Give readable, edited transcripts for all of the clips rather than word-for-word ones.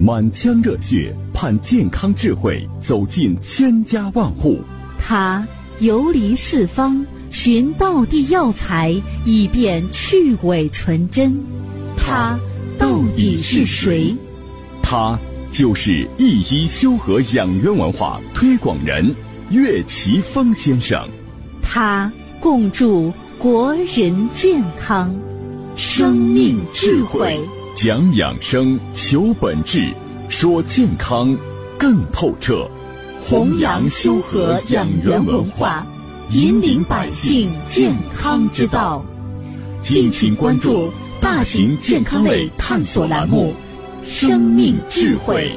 满腔热血盼健康智慧走进千家万户。 他游离四方，寻道地药材，以便去伪存真。他到底是谁？ 他就是一医修和养元文化推广人岳奇峰先生。 他共筑国人健康，生命智慧， 讲养生，求本质，说健康更透彻， 弘扬修和养元文化，引领百姓健康之道。敬请关注大型健康类探索栏目《生命智慧》。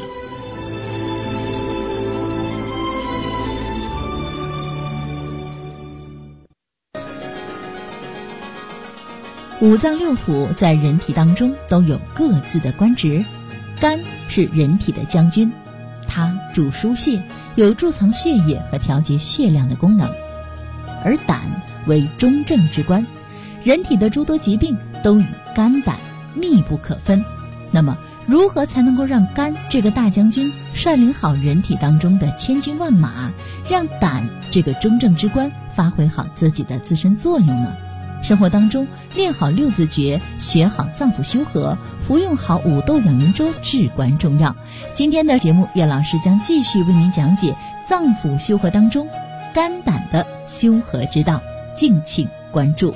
五脏六腑在人体当中都有各自的官职，肝是人体的将军，它主疏泄，有贮藏血液和调节血量的功能，而胆为中正之官，人体的诸多疾病都与肝胆密不可分。那么如何才能够让肝这个大将军率领好人体当中的千军万马，让胆这个中正之官发挥好自己的自身作用呢？生活当中练好六字诀，学好脏腑修和，服用好五豆养元粥至关重要。今天的节目，岳老师将继续为您讲解脏腑修和当中肝胆的修和之道，敬请关注。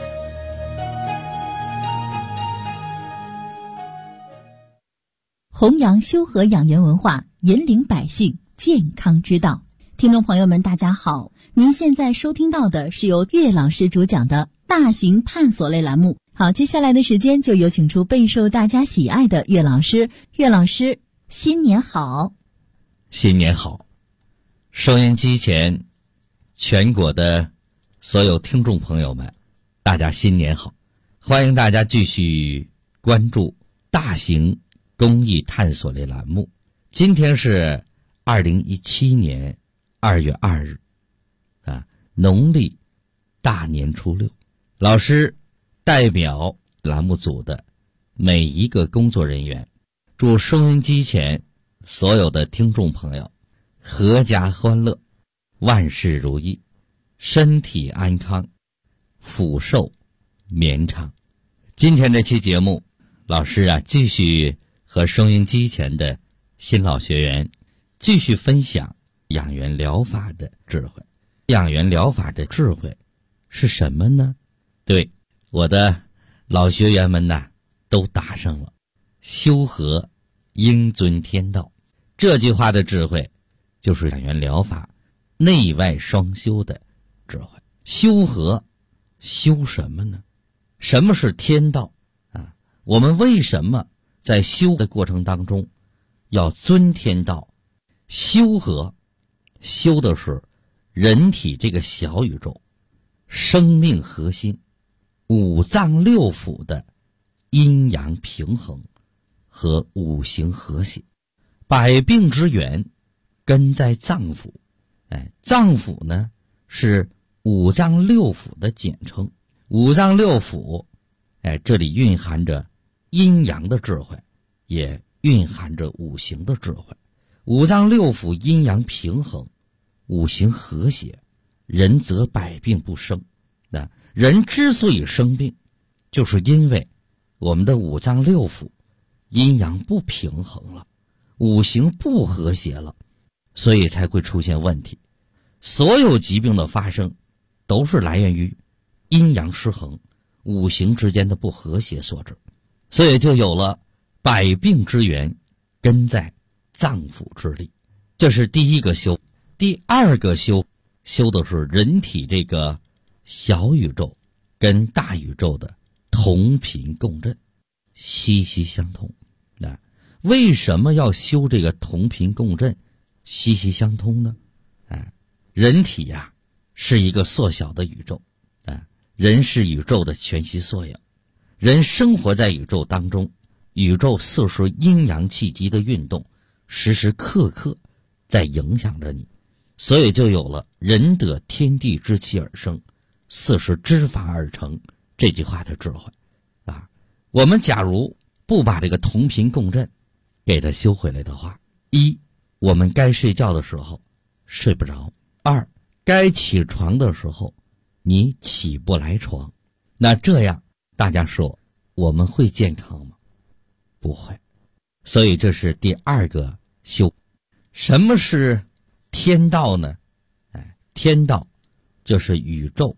弘扬修和养元文化，引领百姓健康之道。听众朋友们，大家好，您现在收听到的是由岳老师主讲的大型探索类栏目。好，接下来的时间就有请出备受大家喜爱的岳老师。岳老师，新年好！ 新年好！收音机前全国的所有听众朋友们，大家新年好！欢迎大家继续关注大型公益探索类栏目。今天是2017年2月2日，农历大年初六。老师代表栏目组的每一个工作人员，祝收音机前所有的听众朋友阖家欢乐，万事如意，身体安康，福寿绵长。今天这期节目，老师继续和收音机前的新老学员继续分享养元疗法的智慧。养元疗法的智慧是什么呢？对，我的老学员们都答上了，修和应遵天道。这句话的智慧就是养元疗法内外双修的智慧。修和，修什么呢？什么是天道我们为什么在修的过程当中要遵天道？修和，修的是人体这个小宇宙生命核心五脏六腑的阴阳平衡和五行和谐。百病之源根在脏腑，脏腑呢是五脏六腑的简称。五脏六腑，这里蕴含着阴阳的智慧，也蕴含着五行的智慧。五脏六腑阴阳平衡，五行和谐，人则百病不生。人之所以生病，就是因为我们的五脏六腑阴阳不平衡了，五行不和谐了，所以才会出现问题。所有疾病的发生都是来源于阴阳失衡，五行之间的不和谐所致，所以就有了百病之源根在脏腑之力。这是第一个修。第二个修的是人体这个小宇宙跟大宇宙的同频共振，息息相通。为什么要修这个同频共振息息相通呢？人体是一个缩小的宇宙，人是宇宙的全息缩影，人生活在宇宙当中，宇宙四时阴阳气机的运动时时刻刻在影响着你，所以就有了人得天地之气而生，四时之法而成这句话的智慧。我们假如不把这个同频共振给它修回来的话，一，我们该睡觉的时候睡不着；二，该起床的时候你起不来床。那这样大家说我们会健康吗？不会。所以这是第二个修。什么是天道呢？天道就是宇宙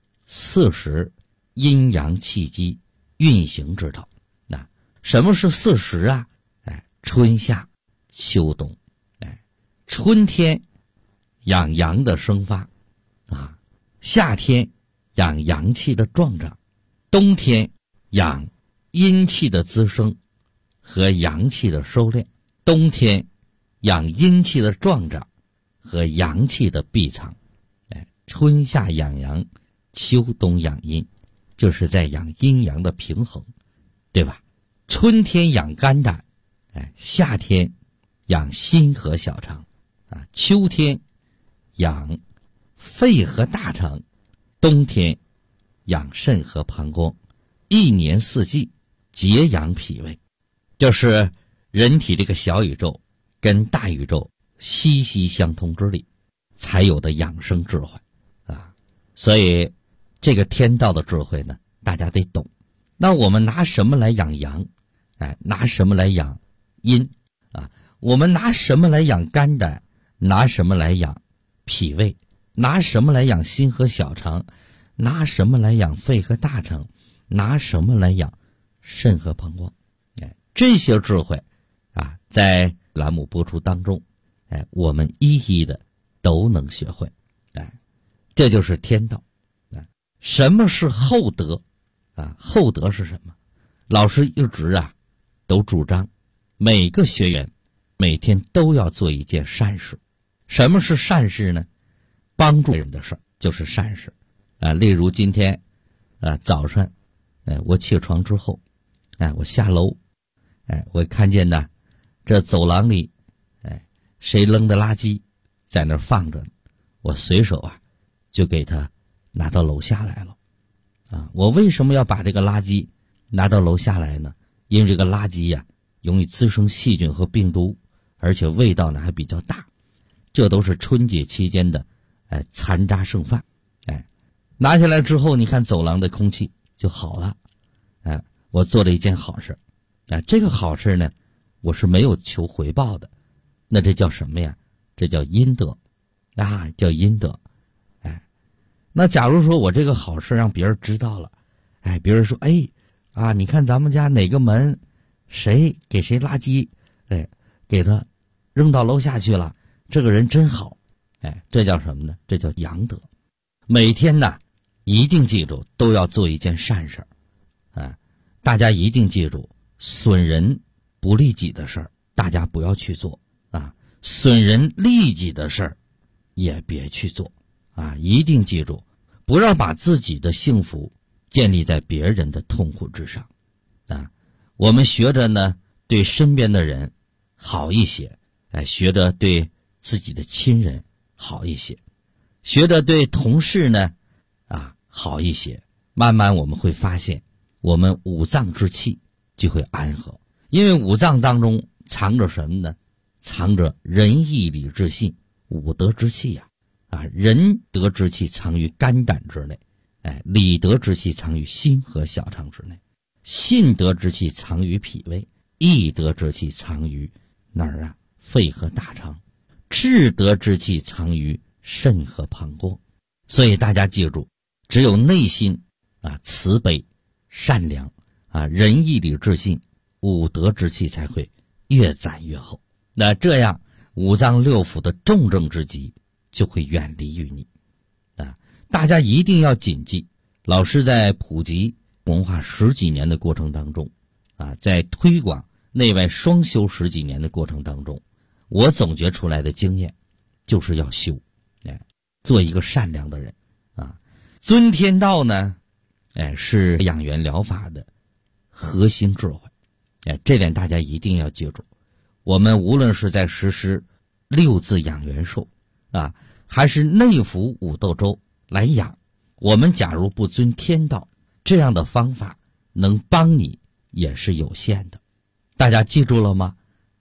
40阴阳气机运行之道。那什么是40啊？春夏秋冬。春天养阳的生发啊，夏天养阳气的壮长，冬天养阴气的滋生和阳气的收敛，冬天养阴气的壮长和阳气的闭藏。春夏养阳，秋冬养阴，就是在养阴阳的平衡，对吧？春天养肝胆，夏天养心和小肠，秋天养肺和大肠，冬天养肾和膀胱，一年四季节养脾胃。就是人体这个小宇宙跟大宇宙息息相通之力才有的养生智慧啊！所以这个天道的智慧呢，大家得懂。那我们拿什么来养阳？拿什么来养阴啊？我们拿什么来养肝胆？拿什么来养脾胃？拿什么来养心和小肠？拿什么来养肺和大肠？拿什么来养肾和膀胱？这些智慧啊，在栏目播出当中，我们一一的都能学会。这就是天道。什么是厚德啊？厚德是什么？老师一直都主张每个学员每天都要做一件善事。什么是善事呢？帮助人的事就是善事例如今天早上我起床之后我下楼我看见呢这走廊里谁扔的垃圾在那儿放着，我随手就给他拿到楼下来了我为什么要把这个垃圾拿到楼下来呢？因为这个垃圾容易滋生细菌和病毒，而且味道呢还比较大，这都是春节期间的残渣剩饭。拿下来之后，你看走廊的空气就好了。我做了一件好事。这个好事呢，我是没有求回报的。那这叫什么呀？这叫阴德叫阴德。那假如说我这个好事让别人知道了，别人说你看咱们家哪个门谁给谁垃圾给他扔到楼下去了，这个人真好。这叫什么呢？这叫阳德。每天呢一定记住都要做一件善事大家一定记住，损人不利己的事儿大家不要去做损人利己的事儿也别去做一定记住，不要把自己的幸福建立在别人的痛苦之上我们学着呢对身边的人好一些，学着对自己的亲人好一些，学着对同事呢好一些，慢慢我们会发现我们五脏之气就会安和。因为五脏当中藏着什么呢？藏着仁义礼智信五德之气仁德之气藏于肝胆之内，礼德之气藏于心和小肠之内，信德之气藏于脾胃，义德之气藏于哪儿肺和大肠，智德之气藏于肾和膀胱。所以大家记住，只有内心慈悲善良仁义礼智信五德之气才会越攒越厚。那这样五脏六腑的重症之疾就会远离于你大家一定要谨记，老师在普及文化10几年的过程当中在推广内外双修10几年的过程当中，我总结出来的经验就是要修做一个善良的人尊天道呢是养元疗法的核心智慧这点大家一定要记住。我们无论是在实施6字养元术还是内服五斗粥来养，我们假如不尊天道，这样的方法能帮你也是有限的。大家记住了吗？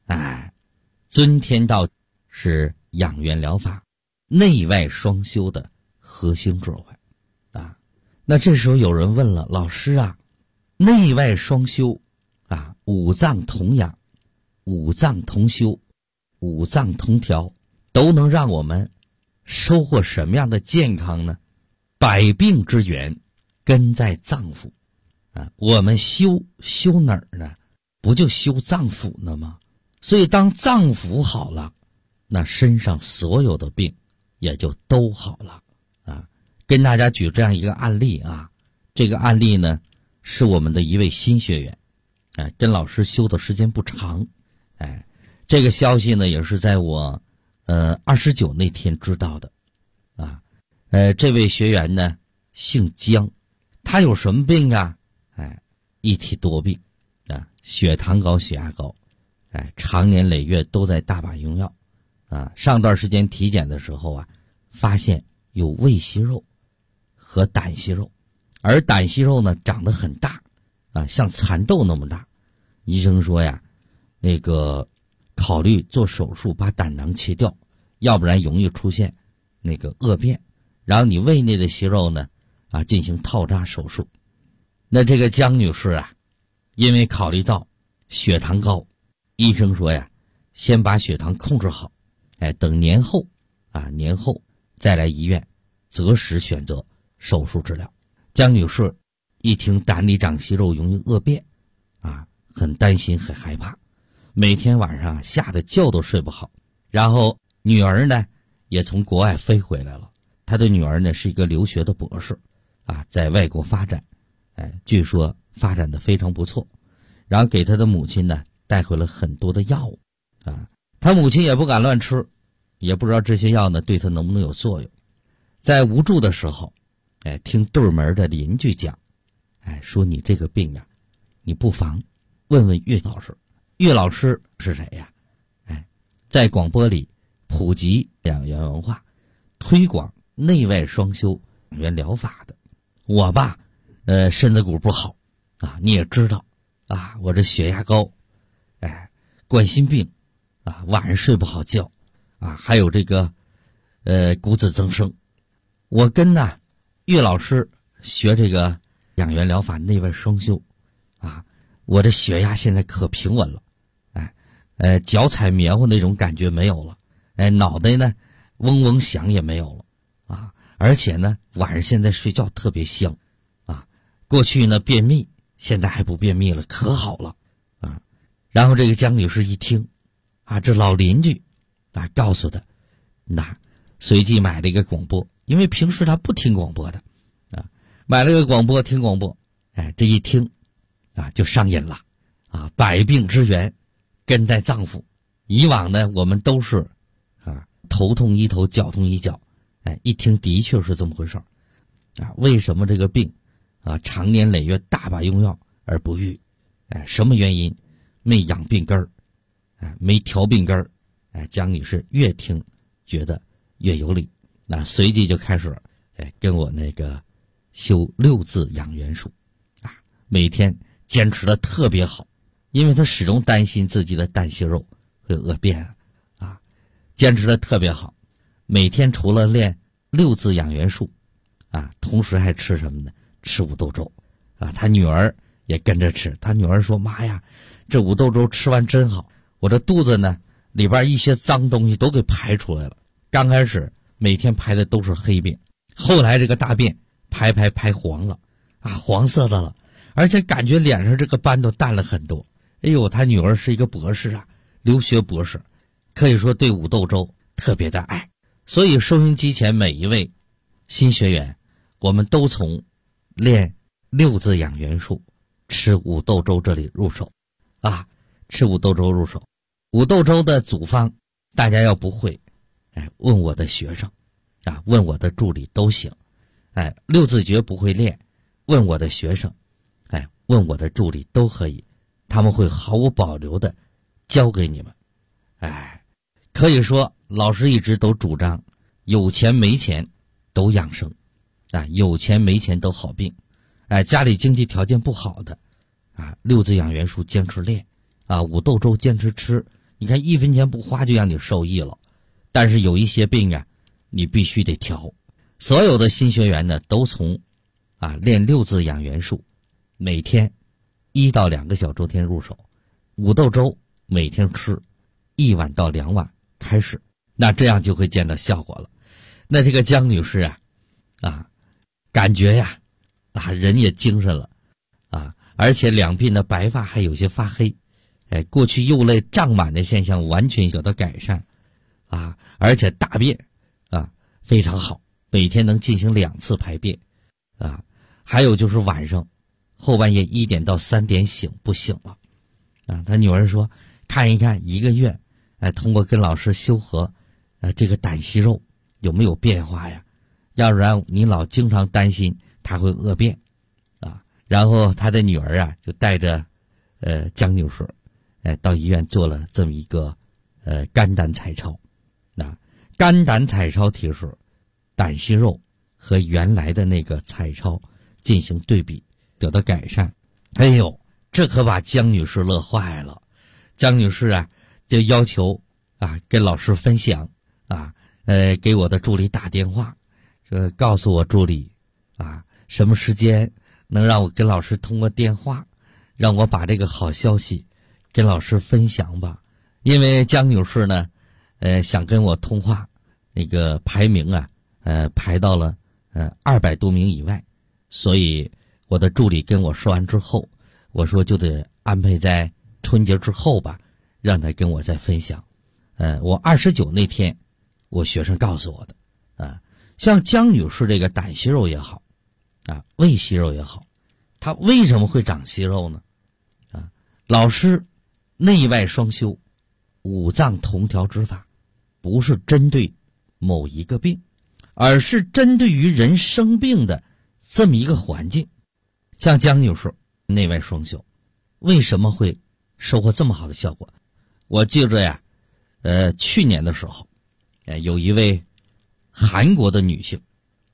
尊天道是养元疗法内外双修的核心智慧啊。那这时候有人问了，老师啊，内外双修啊，五脏同养，五脏同修，五脏同调，都能让我们收获什么样的健康呢？百病之源根在脏腑啊，我们修哪儿呢？不就修脏腑呢吗？所以当脏腑好了，那身上所有的病也就都好了啊。跟大家举这样一个案例啊，这个案例呢是我们的一位新学员，跟老师修的时间不长，这个消息呢也是在我29那天知道的啊。这位学员呢姓姜，他有什么病啊？一体多病啊，血糖高、血压高，常年累月都在大把用药啊。上段时间体检的时候啊，发现有胃息肉和胆息肉，而胆息肉呢长得很大啊，像蚕豆那么大。医生说呀，那个考虑做手术把胆囊切掉，要不然容易出现那个恶变，然后你胃内的息肉呢进行套扎手术。那这个姜女士啊，因为考虑到血糖高，医生说呀，先把血糖控制好，等年后再来医院择时选择手术治疗。姜女士一听胆里长息肉容易恶变很担心很害怕，每天晚上吓得觉都睡不好。然后女儿呢也从国外飞回来了，她的女儿呢是一个留学的博士在外国发展，据说发展的非常不错。然后给她的母亲呢带回了很多的药物她母亲也不敢乱吃，也不知道这些药呢对她能不能有作用。在无助的时候听对门的邻居讲说你这个病你不妨问问岳老师。岳老师是谁呀？在广播里普及养元文化，推广内外双修养元疗法的。我吧身子骨不好你也知道我这血压高，冠心病晚上睡不好觉还有这个骨质增生。我跟岳老师学这个养元疗法内外双修我这血压现在可平稳了，脚踩棉花那种感觉没有了，脑袋呢嗡嗡响也没有了而且呢晚上现在睡觉特别香过去呢便秘，现在还不便秘了，可好了然后这个姜女士一听这老邻居告诉她，随即买了一个广播，因为平时她不听广播的买了个广播听广播，这一听就上瘾了百病之源根在脏腑。以往呢我们都是头痛医头，脚痛医脚，一听的确是这么回事为什么这个病常年累月大把用药而不愈？什么原因？没养病根儿没调病根儿姜女士越听觉得越有理，随即就开始跟我那个修6字养元术每天坚持的特别好，因为她始终担心自己的胆息肉会恶变坚持的特别好。每天除了练6字养元术同时还吃什么呢？吃五豆粥他女儿也跟着吃。他女儿说，妈呀，这五豆粥吃完真好，我这肚子呢里边一些脏东西都给排出来了。刚开始每天排的都是黑便，后来这个大便排黄了黄色的了，而且感觉脸上这个斑都淡了很多。哎呦，他女儿是一个博士留学博士，可以说对五豆粥特别的爱。所以收音机前每一位新学员，我们都从练6字养元术吃五豆粥这里入手吃五豆粥入手。五豆粥的组方大家要不会问我的学生问我的助理都行6字诀不会练，问我的学生问我的助理都可以，他们会毫无保留的教给你们。可以说老师一直都主张有钱没钱都养生有钱没钱都好病家里经济条件不好的6字养元术坚持练五豆粥坚持吃， 你看1分钱不花就让你受益了。但是有一些病啊，你必须得调。所有的新学员呢，都从练6字养元术，每天1到2个小周天入手，5豆粥每天吃1碗到2碗开始，那这样就会见到效果了。那这个江女士感觉呀人也精神了而且两鬓的白发还有些发黑，过去右肋胀满的现象完全有了改善而且大便非常好，每天能进行2次排便还有就是晚上后半夜1点到3点不醒了他女儿说看一看1个月通过跟老师修和这个胆息肉有没有变化呀，要不然你老经常担心他会恶变然后他的女儿就带着江女士到医院做了这么一个肝胆彩超肝胆彩超提示胆息肉和原来的那个彩超进行对比，得到改善。哎呦，这可把江女士乐坏了。江女士就要求跟老师分享给我的助理打电话，说告诉我助理什么时间能让我跟老师通过电话，让我把这个好消息跟老师分享吧。因为江女士呢想跟我通话，那个排名排到了200多名以外，所以我的助理跟我说完之后，我说就得安排在春节之后吧，让他跟我再分享。我29那天我学生告诉我的像江女士这个胆息肉也好胃息肉也好，它为什么会长息肉呢老师内外双修5脏同调之法，不是针对某一个病，而是针对于人生病的这么一个环境。像江女士内外双修为什么会收获这么好的效果？我记着去年的时候有一位韩国的女性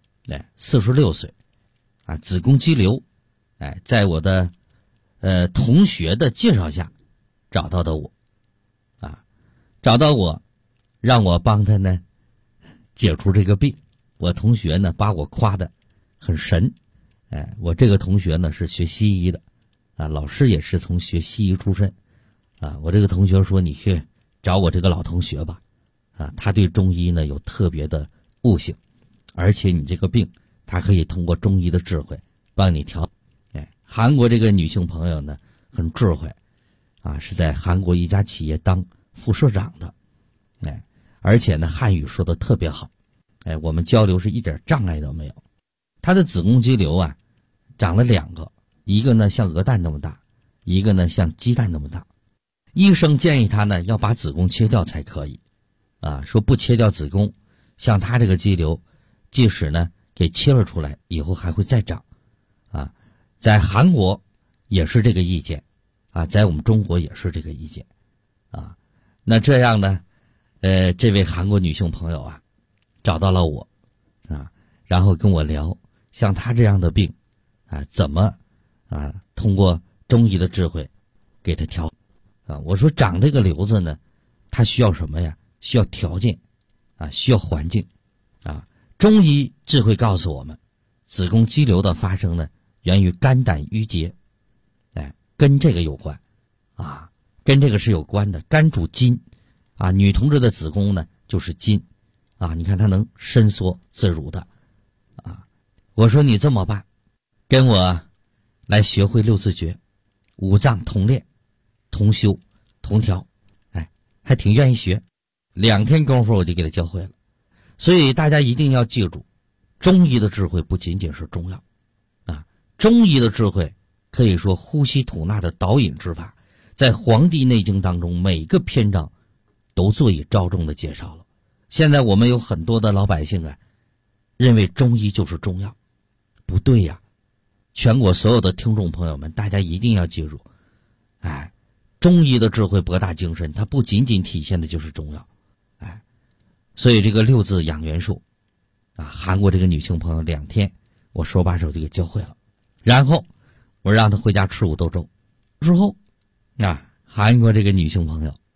46岁子宫肌瘤在我的同学的介绍下找到的我找到我让我帮他呢解除这个病。我同学呢把我夸得很神我这个同学呢是学西医的老师也是从学西医出身我这个同学说你去找我这个老同学吧他对中医呢有特别的悟性，而且你这个病他可以通过中医的智慧帮你调。韩国这个女性朋友呢很智慧是在韩国一家企业当副社长的而且呢汉语说的特别好我们交流是一点障碍都没有。她的子宫肌瘤长了2个，一个呢像鹅蛋那么大，一个呢像鸡蛋那么大。医生建议她呢要把子宫切掉才可以说不切掉子宫，像她这个肌瘤即使呢给切了出来以后还会再长在韩国也是这个意见在我们中国也是这个意见那这样呢这位韩国女性朋友找到了我然后跟我聊像她这样的病怎么通过中医的智慧给她调我说长这个瘤子呢它需要什么呀？需要条件需要环境中医智慧告诉我们子宫肌瘤的发生呢源于肝胆郁结跟这个有关跟这个是有关的。肝主筋女同志的子宫呢就是筋你看它能伸缩自如的我说你这么办，跟我来学会6字诀，5脏同练同修同调还挺愿意学。2天功夫我就给他教会了。所以大家一定要记住，中医的智慧不仅仅是中药中医的智慧可以说呼吸吐纳的导引之法，在《黄帝内经》当中每个篇章都做以昭重的介绍了。现在我们有很多的老百姓认为中医就是中药，不对呀。全国所有的听众朋友们，大家一定要记住中医的智慧博大精深，它不仅仅体现的就是中药所以这个6字养元术韩国这个女性朋友2天我手把手就给教会了。然后我让她回家吃5豆粥之后韩国这个女性朋友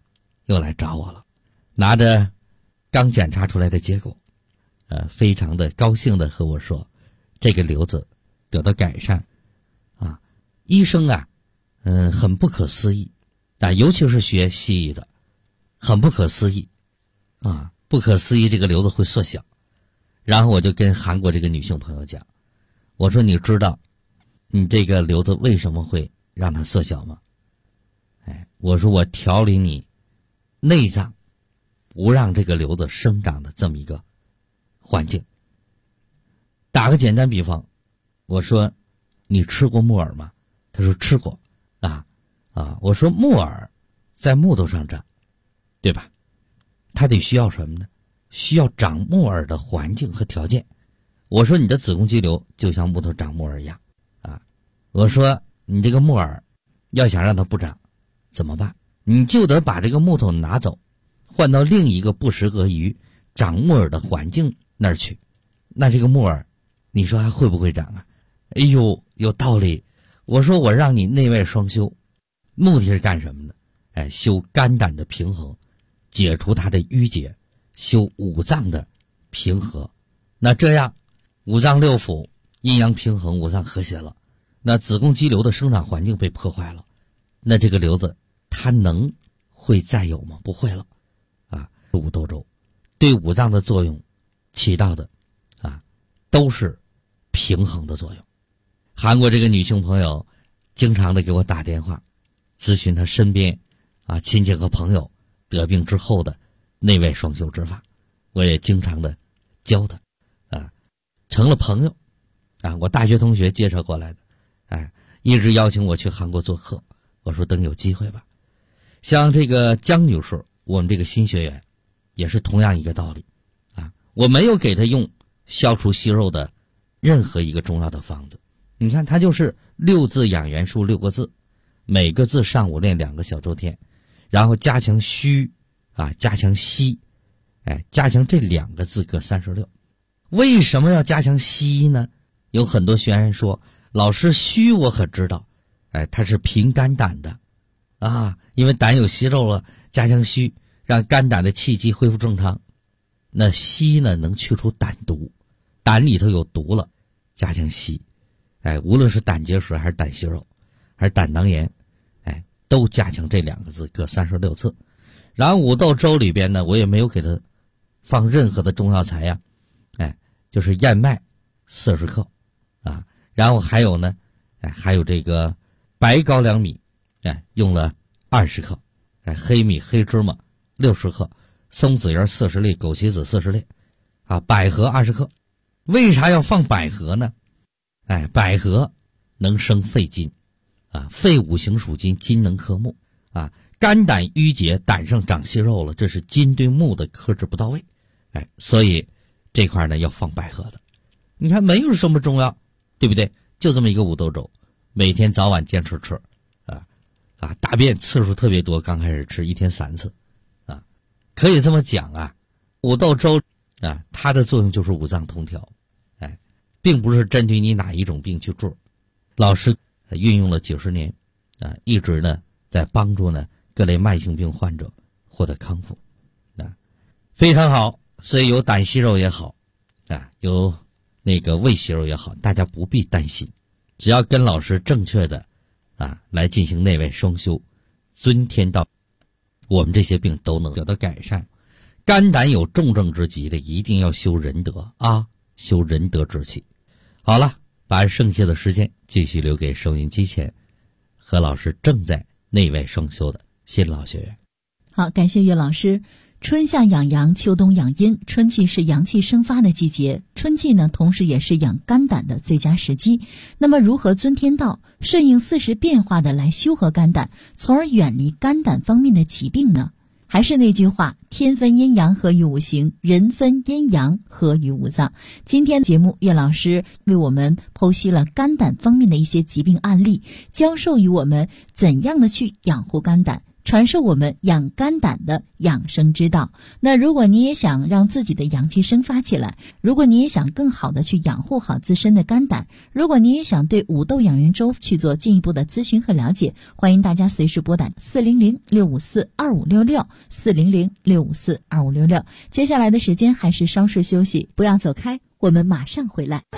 又来找我了，拿着刚检查出来的结果，非常的高兴的和我说，这个瘤子得到改善，啊，医生啊，很不可思议，尤其是学西医的，很不可思议，啊，不可思议这个瘤子会缩小。然后我就跟韩国这个女性朋友讲，我说你知道你这个瘤子为什么会让它缩小吗？我说我调理你内脏，不让这个瘤子生长的这么一个环境。打个简单比方，我说你吃过木耳吗？他说吃过。我说木耳在木头上长，对吧？它得需要什么呢？需要长木耳的环境和条件。我说你的子宫肌瘤就像木头长木耳一样啊。我说你这个木耳要想让它不长怎么办？你就得把这个木头拿走，换到另一个不适合于长木耳的环境那儿去，那这个木耳你说还会不会长啊？哎呦，有道理。我说我让你内外双修，目的是干什么呢？修肝胆的平衡，解除它的淤结，修五脏的平和。那这样五脏六腑阴阳平衡，五脏和谐了，那子宫肌瘤的生长环境被破坏了，那这个瘤子它会再有吗？不会了啊。五斗粥对五脏的作用起到的都是平衡的作用。韩国这个女性朋友经常的给我打电话咨询她身边亲戚和朋友得病之后的内外双修之法，我也经常的教她成了朋友我大学同学介绍过来的，一直邀请我去韩国做客。我说等有机会吧。像这个江女士，我们这个新学员也是同样一个道理我没有给她用消除息肉的任何一个重要的方子，你看它就是6字养元术6个字，每个字上午练2个小周天，然后加强虚加强息，加强这2个字各36。为什么要加强息呢？有很多学员说，老师虚我可知道，它是平肝胆的因为胆有息肉了，加强虚让肝胆的气机恢复正常。那息呢能去除胆毒，胆里头有毒了，加强息，无论是胆结石还是胆息肉还是胆囊炎，都加强这2个字各36次。然后五豆粥里边呢，我也没有给它放任何的中药材呀，就是燕麦40克然后还有呢，还有这个白高粱米，用了20克，黑米黑芝麻60克，松子叶40粒，枸杞子40粒，百合20克。为啥要放百合呢？百合能生肺金，肺五行属金，金能克木，肝胆郁结，胆上长息肉了，这是金对木的克制不到位，所以这块呢要放百合的。你看没有什么中药，对不对？就这么一个五豆粥，每天早晚坚持吃，大便次数特别多，刚开始吃1天3次，可以这么讲五豆粥它的作用就是五脏通调，并不是针对你哪一种病去做。老师运用了90年，一直呢在帮助呢各类慢性病患者获得康复，非常好。所以有胆息肉也好，有那个胃息肉也好，大家不必担心，只要跟老师正确的来进行内外双修，遵天道，我们这些病都能得到改善。肝胆有重症之疾的，一定要修仁德修仁德之气。好了，把剩下的时间继续留给收音机前何老师正在内外双修的新老学员。 好，感谢岳老师。春夏养阳，秋冬养阴，春季是阳气生发的季节，春季呢同时也是养肝胆的最佳时机。那么如何遵天道，顺应四时变化的来修和肝胆，从而远离肝胆方面的疾病呢？还是那句话，天分阴阳合于五行，人分阴阳合于五脏。今天节目，岳老师为我们剖析了肝胆方面的一些疾病案例，教授于我们怎样的去养护肝胆， 传授我们养肝胆的养生之道。那如果你也想让自己的阳气生发起来，如果你也想更好的去养护好自身的肝胆，如果你也想对五豆养元粥去做进一步的咨询和了解，欢迎大家随时拨打400-654-2566 400-654-2566。接下来的时间还是稍事休息，不要走开，我们马上回来。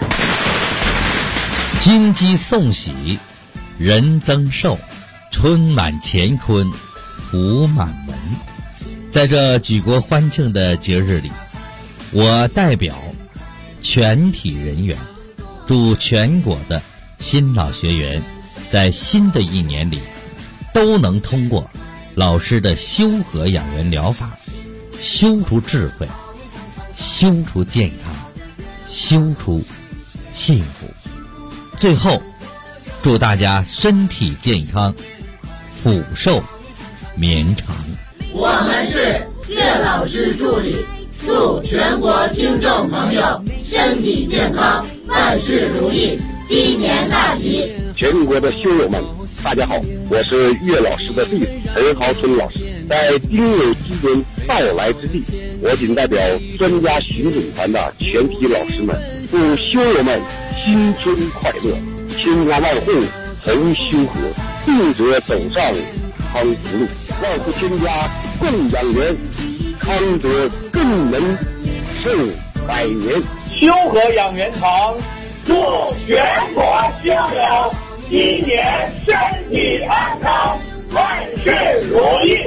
金鸡送喜，人增寿，春满乾坤，福满门。在这举国欢庆的节日里，我代表全体人员，祝全国的新老学员在新的一年里都能通过老师的修和养元疗法，修出智慧，修出健康，修出幸福。最后，祝大家身体健康，福寿绵长。 我们是岳老师助理，祝全国听众朋友身体健康，万事如意，新年大吉。 全国的修友们，大家好，我是岳老师的弟子陈豪春老师。在丁酉鸡年到来之际，我谨代表专家巡警团的全体老师们，祝修友们新春快乐，千家万户同修和，病者走上康福路，万户千家共养元，康者更能寿百年。 修和养元堂，祝全国修友一年身体安康，万事如意。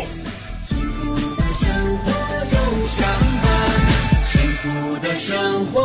幸福的生活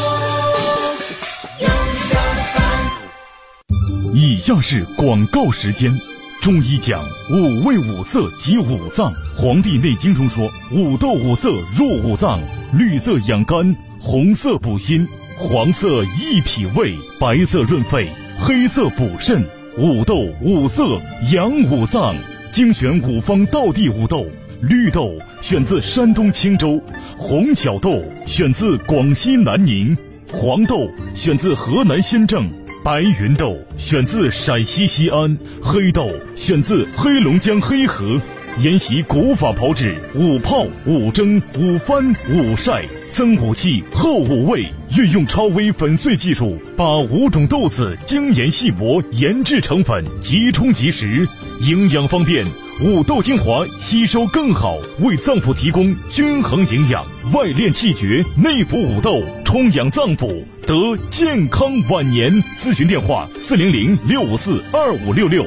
有相伴。 以下是广告时间。中医讲五味五色及五脏，《黄帝内经》中说，五豆五色入五脏，绿色养肝，红色补心，黄色益脾胃，白色润肺，黑色补肾。五豆五色养五脏，精选五方道地五豆。绿豆选自山东青州，红小豆选自广西南宁，黄豆选自河南新郑，白云豆选自陕西西安，黑豆选自黑龙江黑河。沿袭古法炮制，五泡、五蒸、五翻、五晒，增五气，厚五味，运用超微粉碎技术，把5种豆子精研细磨，研制成粉，即冲即食，营养方便。五豆精华吸收更好，为脏腑提供均衡营养，外练气绝，内服五豆，充养脏腑，得健康晚年。咨询电话400-654-2566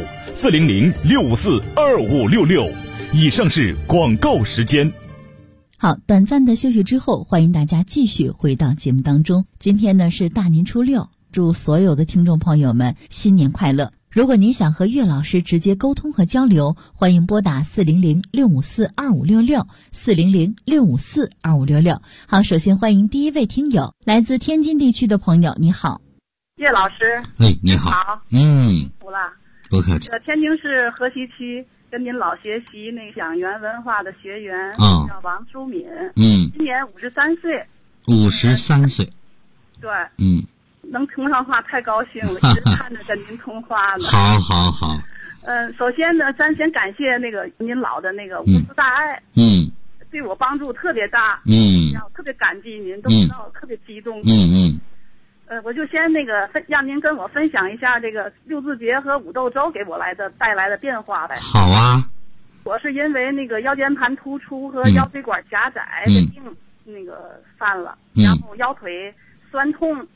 400-654-2566。以上是广告时间。 好，短暂的休息之后，欢迎大家继续回到节目当中。今天呢是大年初六，祝所有的听众朋友们新年快乐。如果您想和岳老师直接沟通和交流，欢迎拨打400-654-2566 400-654-2566。好，首先欢迎第一位听友，来自天津地区的朋友，你好。 岳老师， 你好。 好，服了。 不客气。 天津市河西区跟您老学习那个养元文化的学员，叫王淑敏，今年53岁。53岁。对。能通上话太高兴了，一直看着跟您通话呢。 好。 首先呢，咱先感谢那个您老的那个无私大爱，对我帮助特别大，我特别感激您，都知道我特别激动。我就先那个让您跟我分享一下这个六字诀和五豆粥给我带来的变化呗。 好啊。 我是因为那个腰间盘突出和腰椎管狭窄的病那个犯了，然后腰腿酸痛。